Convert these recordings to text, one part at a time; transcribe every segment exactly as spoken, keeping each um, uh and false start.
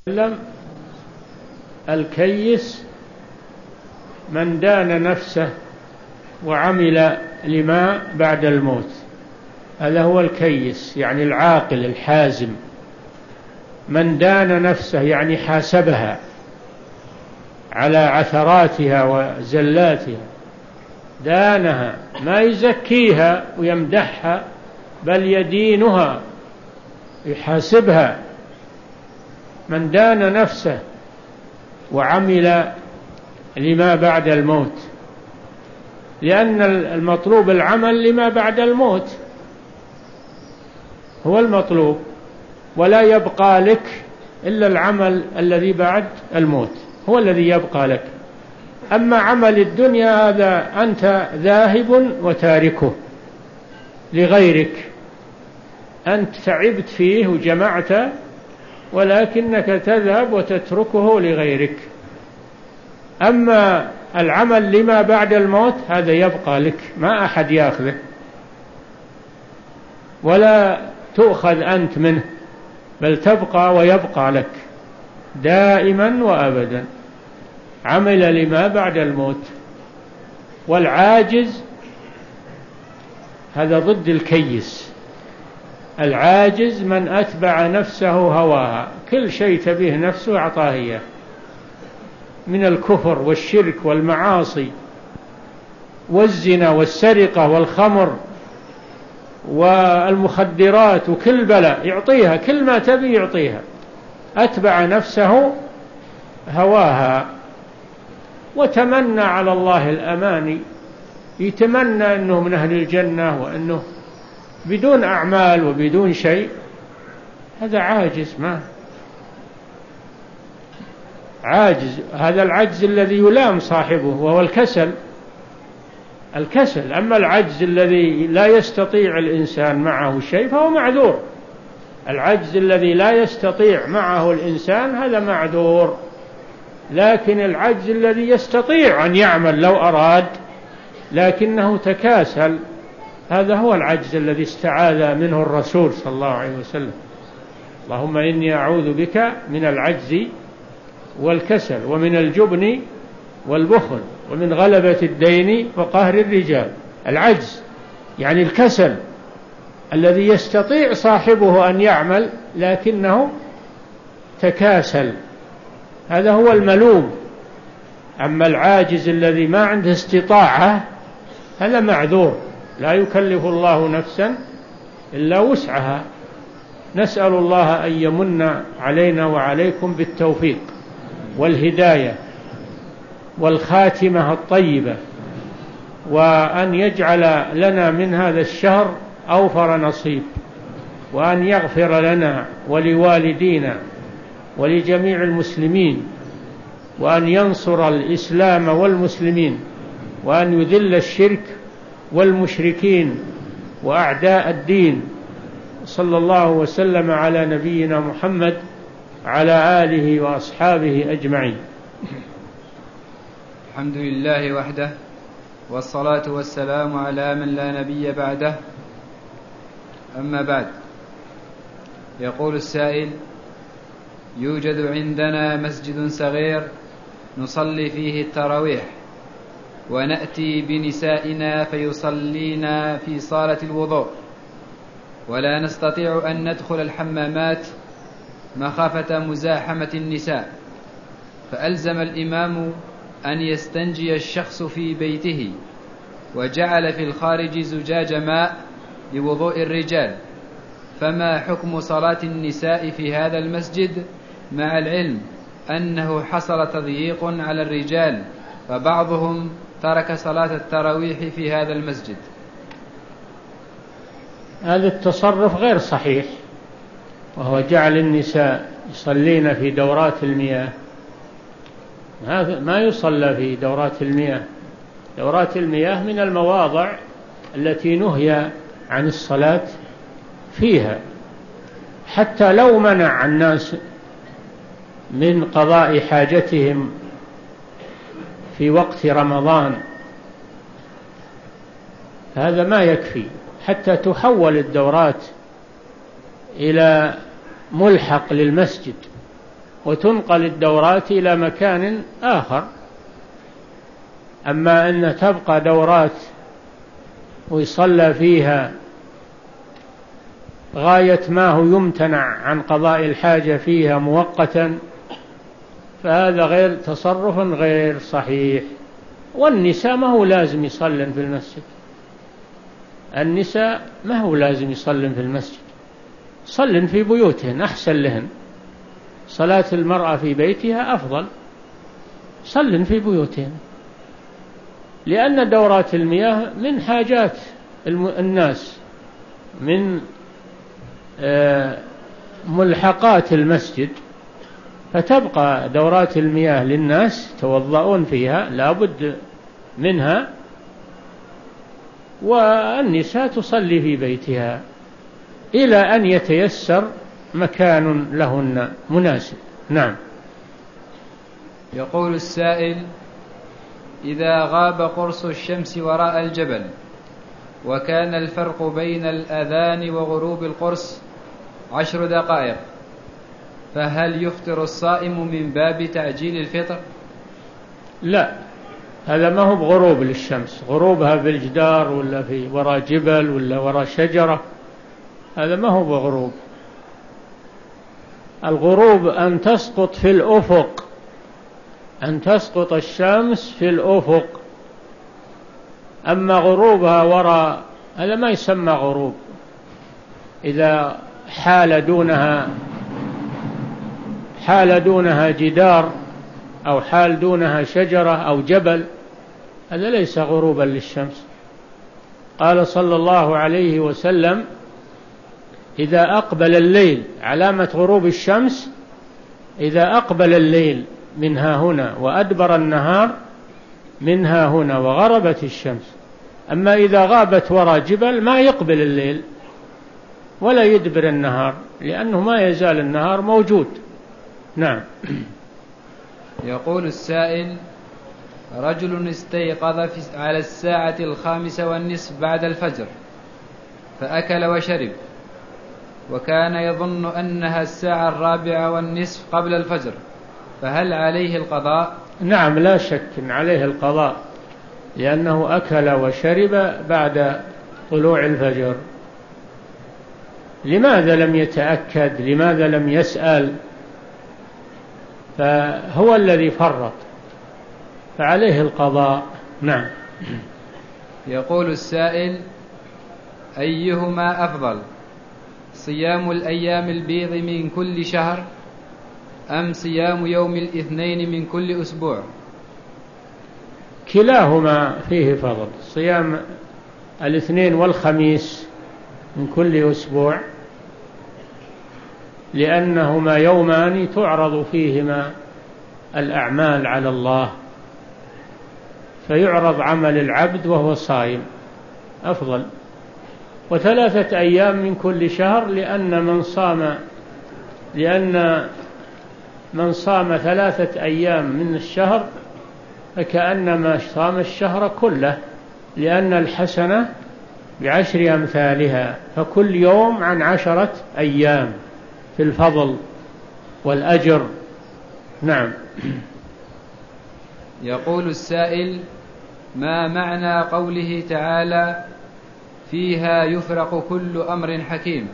وسلم الكيس من دان نفسه وعمل لما بعد الموت، هذا هو الكيس، يعني العاقل الحازم. من دان نفسه يعني حاسبها على عثراتها وزلاتها، دانها، ما يزكيها ويمدحها بل يدينها، يحاسبها. من دان نفسه وعمل لما بعد الموت، لأن المطلوب العمل لما بعد الموت هو المطلوب، ولا يبقى لك إلا العمل الذي بعد الموت هو الذي يبقى لك. أما عمل الدنيا هذا أنت ذاهب وتاركه لغيرك، أنت تعبت فيه وجمعت، ولكنك تذهب وتتركه لغيرك. أما العمل لما بعد الموت هذا يبقى لك، ما أحد يأخذه ولا تؤخذ أنت منه، بل تبقى ويبقى لك دائما وأبدا. عمل لما بعد الموت. والعاجز هذا ضد الكيس. العاجز من أتبع نفسه هواها، كل شيء تبيه نفسه أعطاه إياه من الكفر والشرك والمعاصي والزنا والسرقة والخمر والمخدرات وكل بلاء يعطيها، كل ما تبي يعطيها. أتبع نفسه هواها وتمنى على الله الأماني، يتمنى أنه من أهل الجنة وأنه بدون أعمال وبدون شيء. هذا عاجز، ما عاجز. هذا العجز الذي يلام صاحبه وهو الكسل الكسل أما العجز الذي لا يستطيع الإنسان معه شيء فهو معذور. العجز الذي لا يستطيع معه الإنسان هذا معذور، لكن العجز الذي يستطيع أن يعمل لو أراد لكنه تكاسل، هذا هو العجز الذي استعاذ منه الرسول صلى الله عليه وسلم. اللهم إني أعوذ بك من العجز والكسل ومن الجبن والبخل ومن غلبة الدين وقهر الرجال. العجز يعني الكسل الذي يستطيع صاحبه أن يعمل لكنه تكاسل، هذا هو الملوم. أما العاجز الذي ما عنده استطاعة هذا معذور، لا يكلف الله نفسا إلا وسعها. نسأل الله أن يمن علينا وعليكم بالتوفيق والهداية والخاتمة الطيبة، وأن يجعل لنا من هذا الشهر أوفر نصيب، وأن يغفر لنا ولوالدينا ولجميع المسلمين، وأن ينصر الإسلام والمسلمين، وأن يذل الشرك والمشركين وأعداء الدين. صلى الله وسلم على نبينا محمد على آله وأصحابه أجمعين. الحمد لله وحده، والصلاة والسلام على من لا نبي بعده. أما بعد، يقول السائل: يوجد عندنا مسجد صغير نصلي فيه التراويح، ونأتي بنسائنا فيصلين في صالة الوضوء، ولا نستطيع أن ندخل الحمامات مخافة مزاحمة النساء، فألزم الإمام أن يستنجي الشخص في بيته، وجعل في الخارج زجاج ماء لوضوء الرجال، فما حكم صلاة النساء في هذا المسجد، مع العلم أنه حصل تضييق على الرجال فبعضهم ترك صلاة التراويح في هذا المسجد؟ هذا التصرف غير صحيح، وهو جعل النساء يصلين في دورات المياه. ما يصلى في دورات المياه. دورات المياه من المواضع التي نهي عن الصلاة فيها، حتى لو منع الناس من قضاء حاجتهم في وقت رمضان هذا ما يكفي، حتى تحول الدورات إلى ملحق للمسجد وتنقل الدورات إلى مكان آخر. أما أن تبقى دورات ويصلى فيها غاية ما هو يمتنع عن قضاء الحاجة فيها مؤقتا، فهذا غير تصرف غير صحيح. والنساء ما هو لازم يصلن في المسجد، النساء ما هو لازم يصلن في المسجد، صلن في بيوتهن أحسن لهن، صلاة المرأة في بيتها أفضل، صلن في بيوتهن، لأن دورات المياه من حاجات الناس، من ملحقات المسجد، فتبقى دورات المياه للناس توضؤون فيها لا بد منها، والنساء تصلي في بيتها إلى أن يتيسر مكان لهن مناسب. نعم. يقول السائل: إذا غاب قرص الشمس وراء الجبل وكان الفرق بين الأذان وغروب القرص عشر دقائق، فهل يفطر الصائم من باب تعجيل الفطر؟ لا، هذا ما هو بغروب للشمس، غروبها بالجدار ولا في وراء جبل ولا وراء شجرة، هذا ما هو بغروب. الغروب أن تسقط في الأفق، أن تسقط الشمس في الأفق. أما غروبها وراء هذا ما يسمى غروب. إذا حال دونها حال دونها جدار أو حال دونها شجرة أو جبل، هذا ليس غروبا للشمس. قال صلى الله عليه وسلم: إذا أقبل الليل، علامة غروب الشمس إذا أقبل الليل منها هنا وأدبر النهار منها هنا وغربت الشمس. أما إذا غابت وراء جبل ما يقبل الليل ولا يدبر النهار، لأنه ما يزال النهار موجود. نعم. يقول السائل: رجل استيقظ على الساعة الخامسة والنصف بعد الفجر فأكل وشرب، وكان يظن أنها الساعة الرابعة والنصف قبل الفجر، فهل عليه القضاء؟ نعم، لا شك عليه القضاء، لأنه أكل وشرب بعد طلوع الفجر. لماذا لم يتأكد؟ لماذا لم يسأل؟ فهو الذي فرط، فعليه القضاء. نعم. يقول السائل: أيهما أفضل، صيام الأيام البيض من كل شهر أم صيام يوم الاثنين من كل أسبوع؟ كلاهما فيه فضل، صيام الاثنين والخميس من كل أسبوع، لأنهما يومان تعرض فيهما الأعمال على الله، فيعرض عمل العبد وهو صائم أفضل. وثلاثة أيام من كل شهر، لأن من صام لأن من صام ثلاثة أيام من الشهر فكأنما صام الشهر كله، لأن الحسنة بعشر أمثالها، فكل يوم عن عشرة أيام في الفضل والأجر. نعم. يقول السائل: ما معنى قوله تعالى: فيها يفرق كل أمر حكيم؟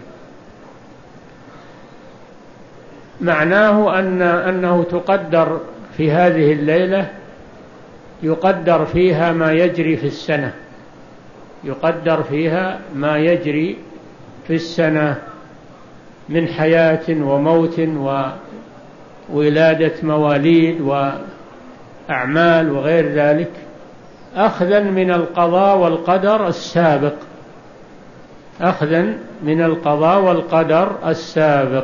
معناه أن أنه تقدر في هذه الليلة، يقدر فيها ما يجري في السنة، يقدر فيها ما يجري في السنة من حياة وموت وولادة مواليد وأعمال وغير ذلك، أخذا من القضاء والقدر السابق، أخذا من القضاء والقدر السابق،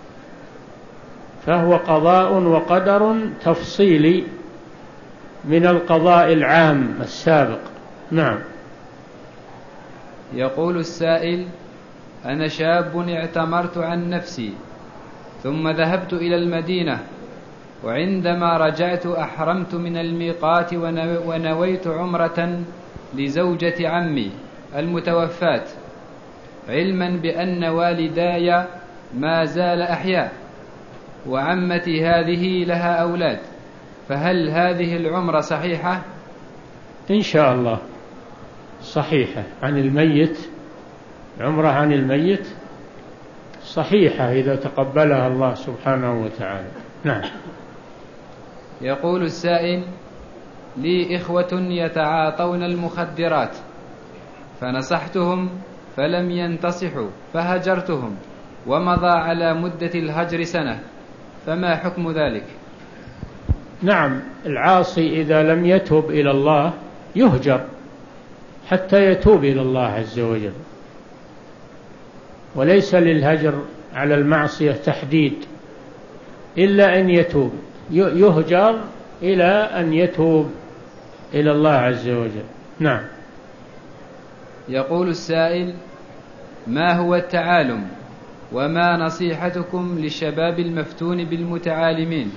فهو قضاء وقدر تفصيلي من القضاء العام السابق. نعم. يقول السائل: أنا شاب اعتمرت عن نفسي ثم ذهبت إلى المدينة، وعندما رجعت أحرمت من الميقات ونويت عمرة لزوجة عمي المتوفاة، علما بأن والداي ما زال أحياء، وعمتي هذه لها أولاد، فهل هذه العمرة صحيحة؟ إن شاء الله صحيحة عن الميت، عمرة عن الميت صحيحة إذا تقبلها الله سبحانه وتعالى. نعم. يقول السائل: لي إخوة يتعاطون المخدرات فنصحتهم فلم ينتصحوا فهجرتهم، ومضى على مدة الهجر سنة، فما حكم ذلك؟ نعم، العاصي إذا لم يتوب إلى الله يهجر حتى يتوب إلى الله عز وجل، وليس للهجر على المعصية تحديد إلا أن يتوب، يهجر إلى أن يتوب إلى الله عز وجل. نعم. يقول السائل: ما هو التعالم، وما نصيحتكم للشباب المفتون بالمتعالمين؟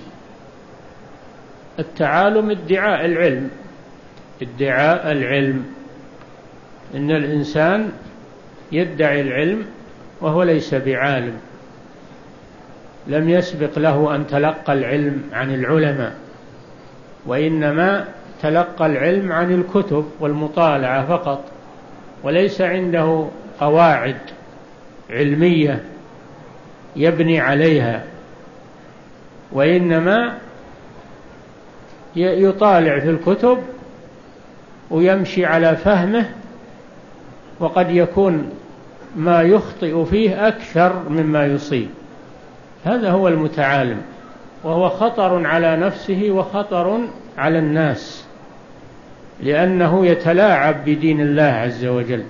التعالم ادعاء العلم، ادعاء العلم، إن الإنسان يدعي العلم وهو ليس بعالم، لم يسبق له أن تلقى العلم عن العلماء، وإنما تلقى العلم عن الكتب والمطالعة فقط، وليس عنده قواعد علمية يبني عليها، وإنما يطالع في الكتب ويمشي على فهمه، وقد يكون ما يخطئ فيه أكثر مما يصيب. هذا هو المتعالم، وهو خطر على نفسه وخطر على الناس، لأنه يتلاعب بدين الله عز وجل.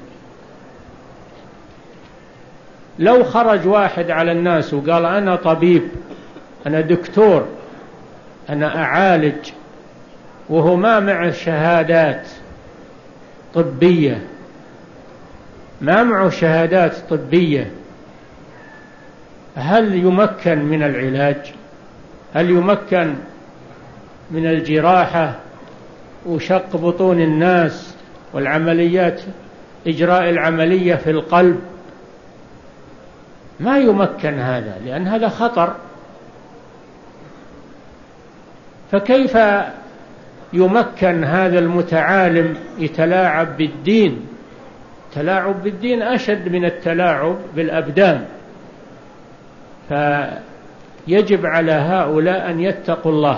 لو خرج واحد على الناس وقال أنا طبيب، أنا دكتور، أنا أعالج، وهو ما معه شهادات طبية، ما معه شهادات طبية، هل يمكن من العلاج؟ هل يمكن من الجراحة وشق بطون الناس والعمليات، إجراء العملية في القلب؟ ما يمكن هذا، لأن هذا خطر. فكيف يمكن هذا المتعالم يتلاعب بالدين؟ التلاعب بالدين أشد من التلاعب بالأبدان. فيجب على هؤلاء أن يتقوا الله،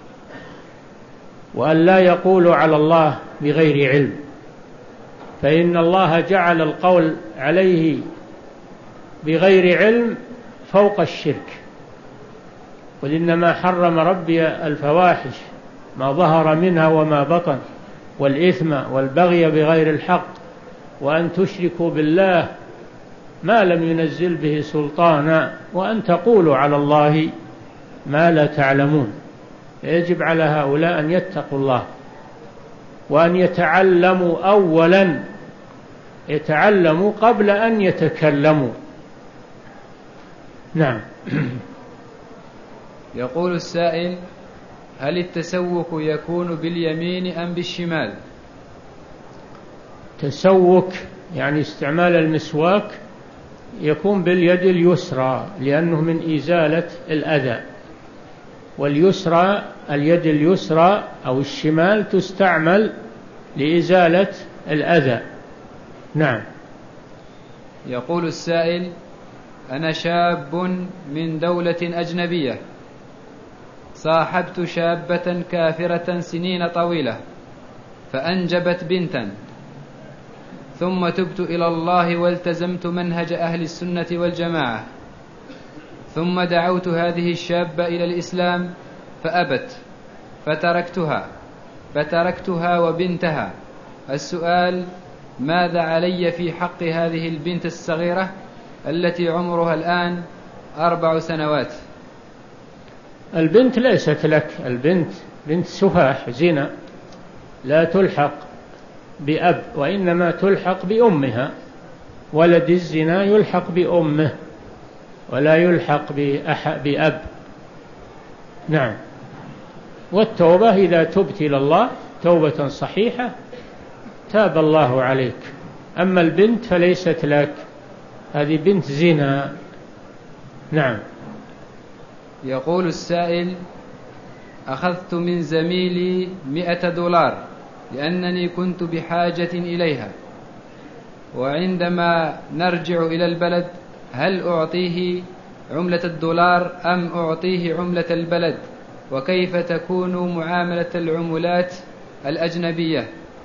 وأن لا يقولوا على الله بغير علم، فإن الله جعل القول عليه بغير علم فوق الشرك. قل إنما حرم ربي الفواحش ما ظهر منها وما بطن، والإثم والبغي بغير الحق، وأن تشركوا بالله ما لم ينزل به سلطانا، وأن تقولوا على الله ما لا تعلمون. يجب على هؤلاء أن يتقوا الله، وأن يتعلموا أولا، يتعلموا قبل أن يتكلموا. نعم. يقول السائل: هل التسوك يكون باليمين أم بالشمال؟ تسوك يعني استعمال المسواك يكون باليد اليسرى، لأنه من إزالة الأذى، واليسرى اليد اليسرى أو الشمال تستعمل لإزالة الأذى. نعم. يقول السائل: أنا شاب من دولة أجنبية، صاحبت شابة كافرة سنين طويلة فأنجبت بنتا، ثم تبت إلى الله والتزمت منهج أهل السنة والجماعة، ثم دعوت هذه الشابة إلى الإسلام فأبت فتركتها فتركتها وبنتها. السؤال: ماذا علي في حق هذه البنت الصغيرة التي عمرها الآن أربع سنوات؟ البنت ليست لك، البنت بنت سفاح زنا، لا تلحق بأب، وإنما تلحق بأمها. ولد الزنا يلحق بأمه ولا يلحق بأب. نعم. والتوبة إذا تبت إلى الله توبة صحيحة تاب الله عليك. أما البنت فليست لك، هذه بنت زنا. نعم. يقول السائل: أخذت من زميلي مئة دولار لأنني كنت بحاجة إليها، وعندما نرجع إلى البلد هل أعطيه عملة الدولار أم أعطيه عملة البلد؟ وكيف تكون معاملة العملات الأجنبية؟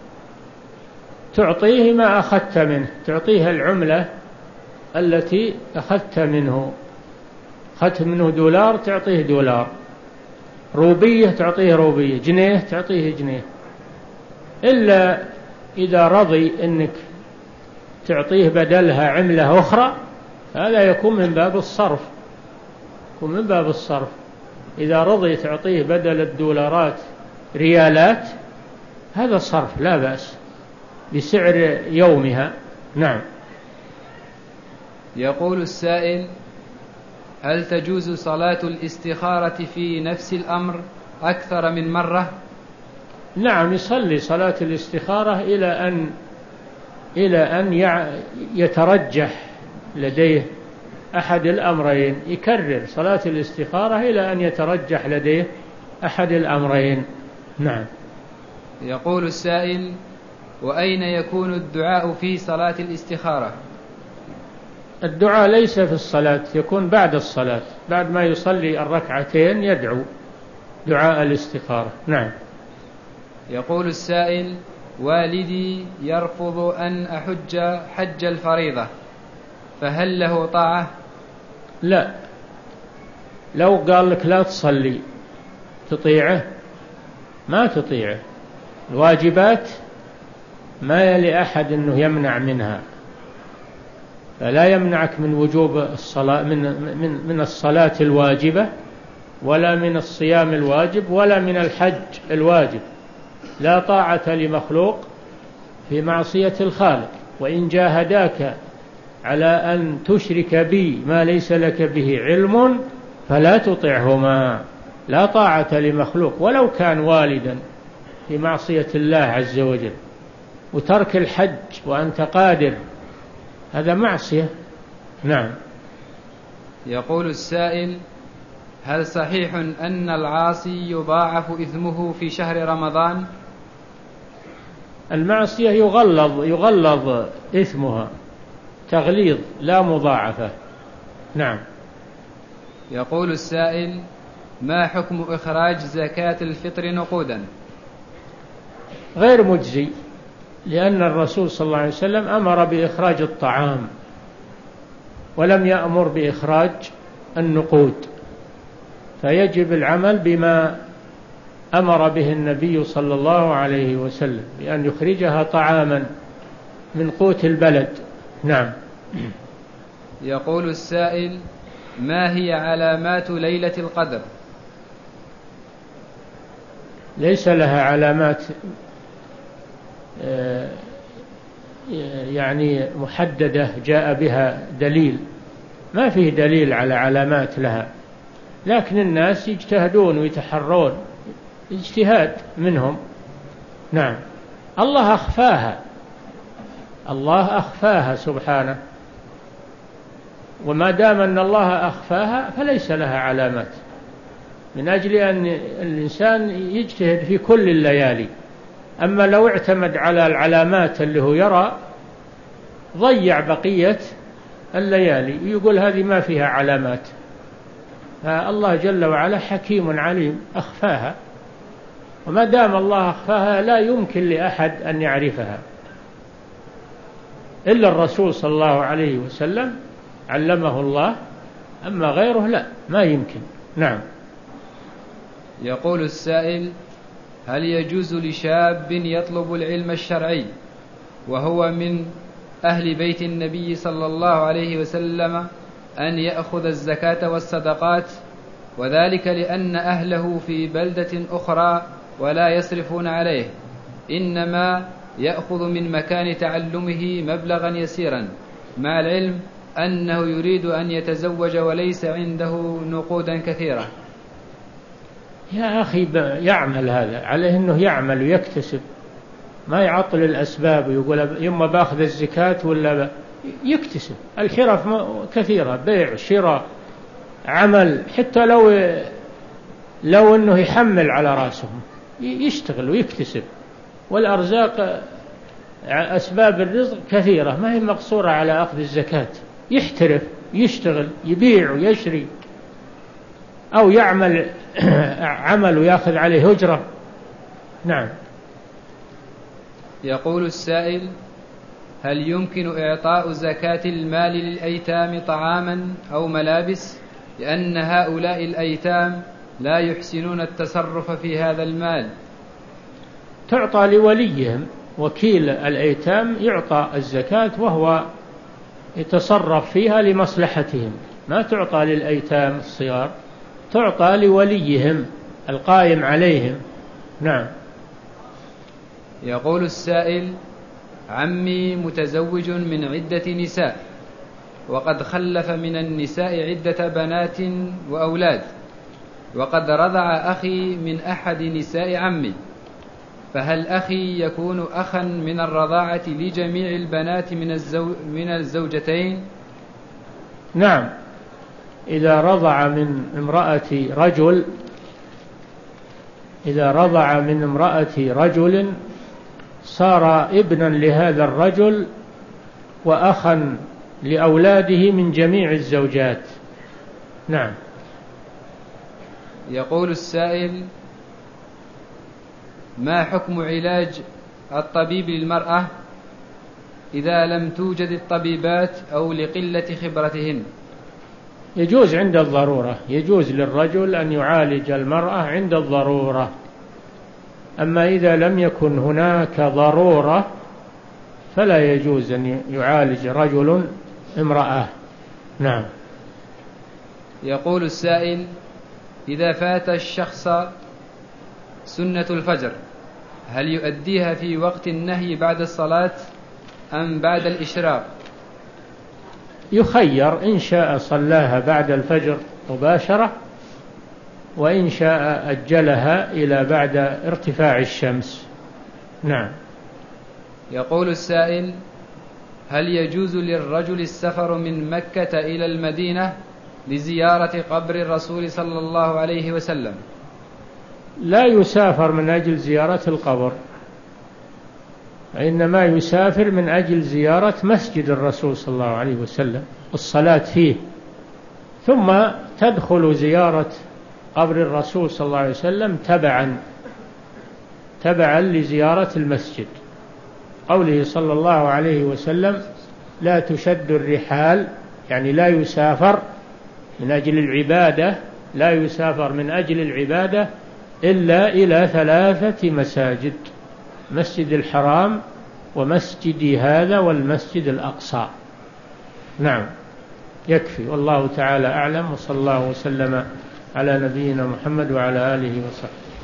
تعطيه ما أخذت منه، تعطيه العملة التي أخذت منه. أخذت منه دولار تعطيه دولار، روبية تعطيه روبية، جنيه تعطيه جنيه، إلا إذا رضي أنك تعطيه بدلها عملة أخرى هذا يكون من باب الصرف، يكون من باب الصرف. إذا رضي تعطيه بدل الدولارات ريالات هذا صرف لا بأس بسعر يومها. نعم. يقول السائل: هل تجوز صلاة الاستخارة في نفس الأمر أكثر من مرة؟ نعم، يصلي صلاة الاستخارة إلى أن إلى أن يترجح لديه أحد الأمرين، يكرر صلاة الاستخارة إلى أن يترجح لديه أحد الأمرين. نعم. يقول السائل: وأين يكون الدعاء في صلاة الاستخارة؟ الدعاء ليس في الصلاة، يكون بعد الصلاة، بعد ما يصلي الركعتين يدعو دعاء الاستخارة. نعم. يقول السائل: والدي يرفض أن أحج حج الفريضة، فهل له طاعة؟ لا، لو قال لك لا تصلي تطيعه؟ ما تطيعه. الواجبات ما يلي أحد أنه يمنع منها، فلا يمنعك من وجوب الصلاة، من من من الصلاة الواجبة، ولا من الصيام الواجب، ولا من الحج الواجب. لا طاعة لمخلوق في معصية الخالق. وإن جاهداك على أن تشرك بي ما ليس لك به علم فلا تطعهما. لا طاعة لمخلوق ولو كان والدا في معصية الله عز وجل. وترك الحج وأنت قادر هذا معصية. نعم. يقول السائل: هل صحيح أن العاصي يضاعف إثمه في شهر رمضان؟ المعصية يغلظ يغلظ إثمها، تغليظ لا مضاعفة. نعم. يقول السائل: ما حكم إخراج زكاة الفطر نقودا؟ غير مجزي، لأن الرسول صلى الله عليه وسلم أمر بإخراج الطعام ولم يأمر بإخراج النقود، فيجب العمل بما أمر به النبي صلى الله عليه وسلم بأن يخرجها طعاما من قوت البلد. نعم. يقول السائل: ما هي علامات ليلة القدر؟ ليس لها علامات يعني محددة جاء بها دليل، ما فيه دليل على علامات لها، لكن الناس يجتهدون ويتحرون، اجتهاد منهم. نعم. الله أخفاها، الله أخفاها سبحانه، وما دام أن الله أخفاها فليس لها علامات، من أجل أن الإنسان يجتهد في كل الليالي. أما لو اعتمد على العلامات اللي هو يرى ضيع بقية الليالي، يقول هذه ما فيها علامات. فالله جل وعلا حكيم عليم أخفاها، وما دام الله أخفاها لا يمكن لأحد أن يعرفها إلا الرسول صلى الله عليه وسلم علمه الله، أما غيره لا، ما يمكن. نعم. يقول السائل: هل يجوز لشاب يطلب العلم الشرعي وهو من أهل بيت النبي صلى الله عليه وسلم أن يأخذ الزكاة والصدقات، وذلك لأن أهله في بلدة أخرى ولا يصرفون عليه، إنما يأخذ من مكان تعلمه مبلغا يسيرا، مع العلم أنه يريد أن يتزوج وليس عنده نقودا كثيرة؟ يا أخي يعمل هذا، عليه أنه يعمل ويكتسب، ما يعطل الأسباب ويقول يما باخذ الزكاة ولا ب... يكتسب. الحرف كثيرة، بيع شراء عمل حتى لو لو أنه يحمل على رأسه يشتغل ويكتسب، والأرزاق أسباب الرزق كثيرة ما هي مقصورة على أخذ الزكاة، يحترف يشتغل يبيع ويشري أو يعمل عمل ويأخذ عليه أجرة. نعم. يقول السائل: هل يمكن إعطاء زكاة المال للأيتام طعاما أو ملابس، لأن هؤلاء الأيتام لا يحسنون التصرف في هذا المال؟ تعطى لوليهم، وكيل الأيتام يعطى الزكاة وهو يتصرف فيها لمصلحتهم، ما تعطى للأيتام الصغار، تعطى لوليهم القائم عليهم. نعم. يقول السائل: عمي متزوج من عدة نساء، وقد خلف من النساء عدة بنات وأولاد، وقد رضع أخي من أحد نساء عمي، فهل أخي يكون أخا من الرضاعة لجميع البنات من, الزو من الزوجتين؟ نعم، إذا رضع من امرأة رجل إذا رضع من امرأة رجل صار ابنا لهذا الرجل وأخا لأولاده من جميع الزوجات. نعم. يقول السائل: ما حكم علاج الطبيب للمرأة إذا لم توجد الطبيبات أو لقلة خبرتهن؟ يجوز عند الضرورة، يجوز للرجل أن يعالج المرأة عند الضرورة، أما إذا لم يكن هناك ضرورة فلا يجوز أن يعالج رجل امرأة. نعم. يقول السائل: إذا فات الشخص سنة الفجر هل يؤديها في وقت النهي بعد الصلاة أم بعد الإشراق؟ يخير، إن شاء صلاها بعد الفجر مباشرة، وإن شاء أجلها إلى بعد ارتفاع الشمس. نعم. يقول السائل: هل يجوز للرجل السفر من مكة إلى المدينة لزيارة قبر الرسول صلى الله عليه وسلم؟ لا يسافر من أجل زيارة القبر، إنما يسافر من أجل زيارة مسجد الرسول صلى الله عليه وسلم والصلاة فيه، ثم تدخل زيارة قبر الرسول صلى الله عليه وسلم تبعا تبعا لزيارة المسجد. قوله صلى الله عليه وسلم: لا تشد الرحال، يعني لا يسافر من أجل العبادة، لا يسافر من أجل العبادة إلا إلى ثلاثة مساجد: مسجد الحرام ومسجد هذا والمسجد الأقصى. نعم. يكفي، والله تعالى أعلم، وصلى الله وسلم على نبينا محمد وعلى آله وصحبه.